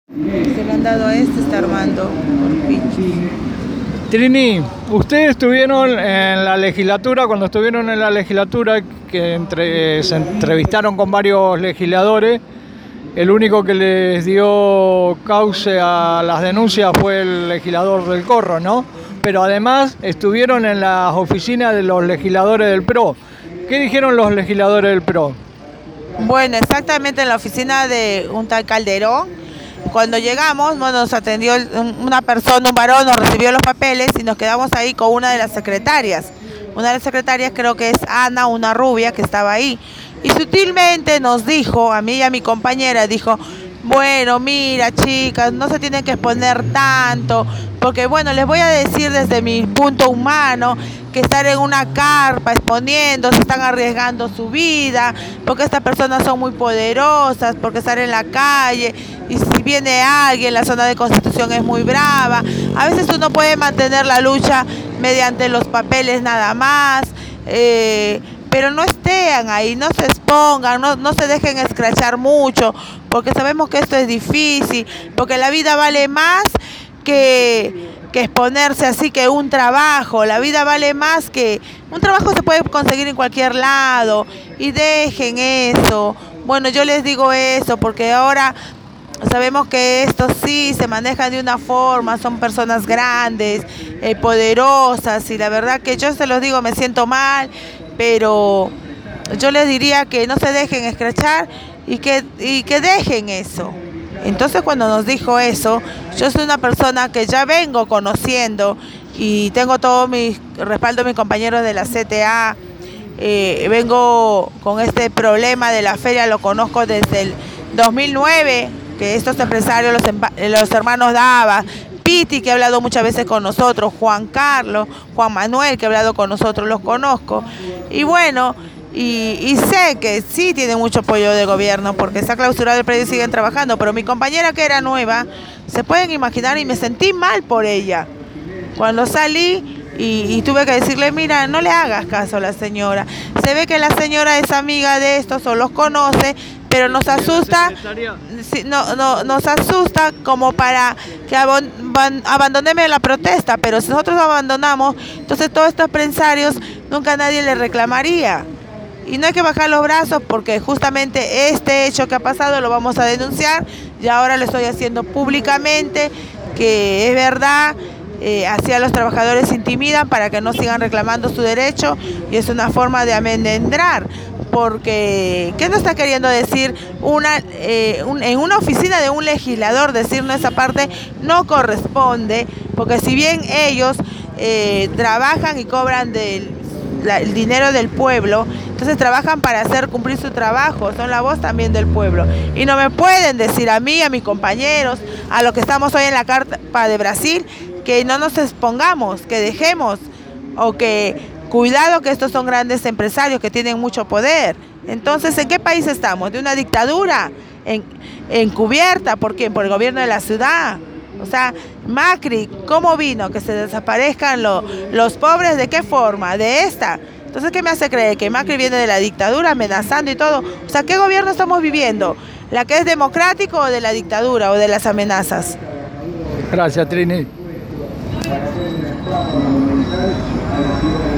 Se lo han dado a este, está armando por pinchos. Trini, ustedes estuvieron en la legislatura, cuando estuvieron en la legislatura, que se entrevistaron con varios legisladores, el único que les dio cauce a las denuncias fue el legislador del Corro, ¿no? Pero además estuvieron en las oficinas de los legisladores del PRO. ¿Qué dijeron los legisladores del PRO? Bueno, exactamente en la oficina de un tal Calderón. Cuando llegamos, bueno, nos atendió una persona, un varón, nos recibió los papeles y nos quedamos ahí con una de las secretarias. Una de las secretarias creo que es Ana, una rubia que estaba ahí. Y sutilmente nos dijo, a mí y a mi compañera, dijo, bueno, mira chicas, no se tienen que exponer tanto, porque bueno, les voy a decir desde mi punto humano que estar en una carpa exponiendo, se están arriesgando su vida, porque estas personas son muy poderosas, porque estar en la calle, y si viene alguien, la zona de Constitución es muy brava, a veces uno puede mantener la lucha mediante los papeles nada más, pero no estén ahí, no se expongan, no se dejen escrachar mucho, porque sabemos que esto es difícil, porque la vida vale más que exponerse así, que un trabajo, la vida vale más que un trabajo, se puede conseguir en cualquier lado, y dejen eso. Bueno, yo les digo eso, porque ahora sabemos que estos sí se manejan de una forma, son personas grandes, poderosas, y la verdad que yo se los digo, me siento mal, pero yo les diría que no se dejen escrachar y que dejen eso. Entonces cuando nos dijo eso, yo soy una persona que ya vengo conociendo y tengo todo mi respaldo de mis compañeros de la CTA, vengo con este problema de la feria, lo conozco desde el 2009, que estos empresarios, los hermanos Dava, Piti, que ha hablado muchas veces con nosotros, Juan Carlos, Juan Manuel, que ha hablado con nosotros, los conozco. Y bueno, y sé que sí tiene mucho apoyo del gobierno, porque está clausurado el predio y siguen trabajando, pero mi compañera que era nueva, se pueden imaginar, y me sentí mal por ella. Cuando salí y tuve que decirle, mira, no le hagas caso a la señora. Se ve que la señora es amiga de estos o los conoce, pero nos asusta, nos asusta como para que abandonemos la protesta, pero si nosotros abandonamos, entonces todos estos empresarios nunca nadie le reclamaría. Y no hay que bajar los brazos, porque justamente este hecho que ha pasado lo vamos a denunciar, y ahora lo estoy haciendo públicamente, que es verdad. Así a los trabajadores intimidan para que no sigan reclamando su derecho, y es una forma de amedrentar, porque ¿qué nos está queriendo decir en una oficina de un legislador? Decirnos esa parte no corresponde, porque si bien ellos trabajan y cobran el dinero del pueblo, entonces trabajan para hacer cumplir su trabajo, son la voz también del pueblo, y no me pueden decir a mí, a mis compañeros, a los que estamos hoy en la carpa de Brasil, que no nos expongamos, que dejemos, o que cuidado, que estos son grandes empresarios que tienen mucho poder. Entonces, ¿en qué país estamos? ¿De una dictadura encubierta? ¿Por quién? Por el gobierno de la ciudad. O sea, Macri, ¿cómo vino? Que se desaparezcan los pobres, ¿de qué forma? De esta. Entonces, ¿qué me hace creer? Que Macri viene de la dictadura, amenazando y todo. O sea, ¿qué gobierno estamos viviendo? ¿La que es democrático, o de la dictadura, o de las amenazas? Gracias, Trini.